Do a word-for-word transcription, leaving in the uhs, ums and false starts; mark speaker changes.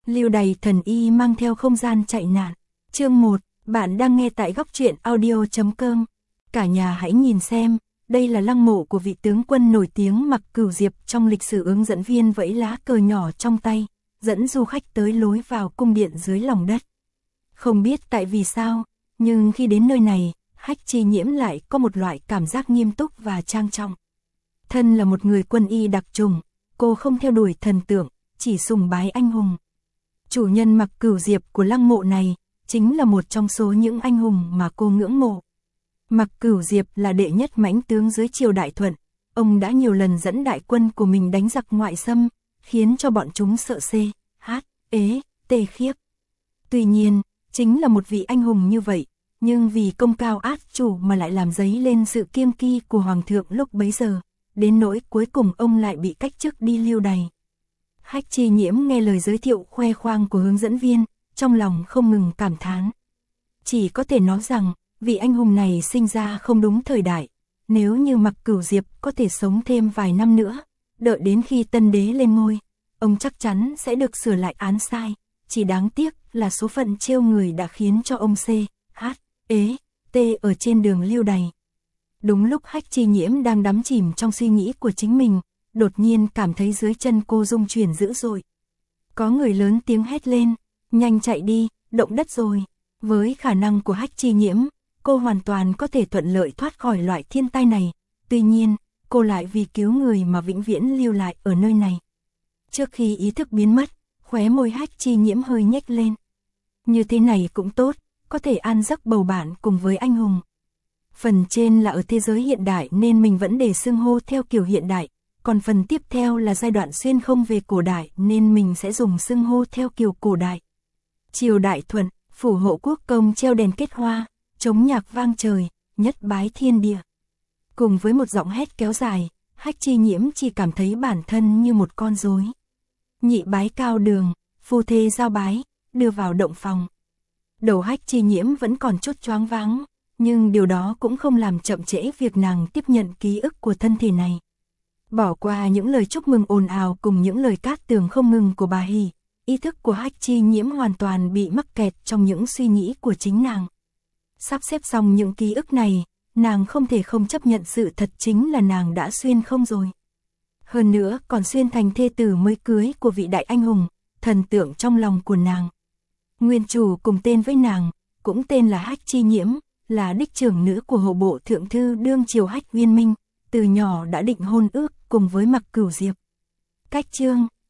Speaker 1: Lưu Đày thần y mang theo không gian chạy nạn. Chương một, bạn đang nghe tại góc truyện audio chấm com. Cả nhà hãy nhìn xem, đây là lăng mộ của vị tướng quân nổi tiếng Mặc Cửu Diệp trong lịch sử. Hướng dẫn viên vẫy lá cờ nhỏ trong tay, dẫn du khách tới lối vào cung điện dưới lòng đất. Không biết tại vì sao, nhưng khi đến nơi này, Hách Chi Nhiễm lại có một loại cảm giác nghiêm túc và trang trọng. Thân là một người quân y đặc trùng, cô không theo đuổi thần tượng, chỉ sùng bái anh hùng. Chủ nhân Mặc Cửu Diệp của lăng mộ này, chính là một trong số những anh hùng mà cô ngưỡng mộ. Mặc Cửu Diệp là đệ nhất mãnh tướng dưới triều Đại Thuận, ông đã nhiều lần dẫn đại quân của mình đánh giặc ngoại xâm, khiến cho bọn chúng sợ xê, hát, ế, tê khiếp. Tuy nhiên, chính là một vị anh hùng như vậy, nhưng vì công cao át chủ mà lại làm dấy lên sự kiêng kỵ của Hoàng thượng lúc bấy giờ, đến nỗi cuối cùng ông lại bị cách chức đi Lưu Đày. Hách Chi Nhiễm nghe lời giới thiệu khoe khoang của hướng dẫn viên, trong lòng không ngừng cảm thán. Chỉ có thể nói rằng, vị anh hùng này sinh ra không đúng thời đại, nếu như Mặc Cửu Diệp có thể sống thêm vài năm nữa, đợi đến khi tân đế lên ngôi, ông chắc chắn sẽ được sửa lại án sai, chỉ đáng tiếc là số phận trêu người đã khiến cho ông C, H, ế, T ở trên đường Lưu Đày. Đúng lúc Hách Chi Nhiễm đang đắm chìm trong suy nghĩ của chính mình, đột nhiên cảm thấy dưới chân cô rung chuyển dữ dội. Có người lớn tiếng hét lên, nhanh chạy đi, động đất rồi. Với khả năng của Hách Chi Nhiễm, cô hoàn toàn có thể thuận lợi thoát khỏi loại thiên tai này, tuy nhiên, cô lại vì cứu người mà vĩnh viễn lưu lại ở nơi này. Trước khi ý thức biến mất, khóe môi Hách Chi Nhiễm hơi nhếch lên. Như thế này cũng tốt, có thể an giấc bầu bạn cùng với anh hùng. Phần trên là ở thế giới hiện đại nên mình vẫn để xưng hô theo kiểu hiện đại, còn phần tiếp theo là giai đoạn xuyên không về cổ đại nên mình sẽ dùng xưng hô theo kiểu cổ đại. Triều Đại Thuận, phủ hộ quốc công treo đèn kết hoa, trống nhạc vang trời, nhất bái thiên địa. Cùng với một giọng hét kéo dài, Hách Chi Nhiễm chỉ cảm thấy bản thân như một con rối. Nhị bái cao đường, phu thê giao bái, đưa vào động phòng. Đầu Hách Chi Nhiễm vẫn còn chút choáng váng, nhưng điều đó cũng không làm chậm trễ việc nàng tiếp nhận ký ức của thân thể này. Bỏ qua những lời chúc mừng ồn ào cùng những lời cát tường không ngừng của bà Hỷ, ý thức của Hách Chi Nhiễm hoàn toàn bị mắc kẹt trong những suy nghĩ của chính nàng. Sắp xếp xong những ký ức này, nàng không thể không chấp nhận sự thật chính là nàng đã xuyên không rồi. Hơn nữa còn xuyên thành thê tử mới cưới của vị đại anh hùng, thần tượng trong lòng của nàng. Nguyên chủ cùng tên với nàng, cũng tên là Hách Chi Nhiễm, là đích trưởng nữ của hộ bộ thượng thư đương triều Hách Viên Minh, từ nhỏ đã định hôn ước cùng với Mặc Cửu Diệp. Cách chương